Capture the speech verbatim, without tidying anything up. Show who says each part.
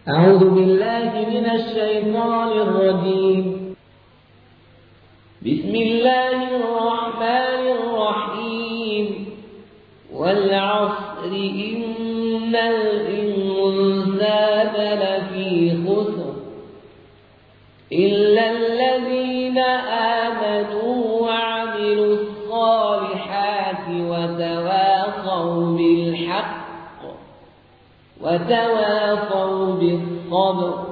Speaker 1: أعوذ بالله من الشيطان الرجيم. بسم الله الرحمن الرحيم. والعصر إن الإنسان لفي خسر إلا الذين آمنوا وعملوا الصالحات وتواصوا بالحق وتواصوا بالصبر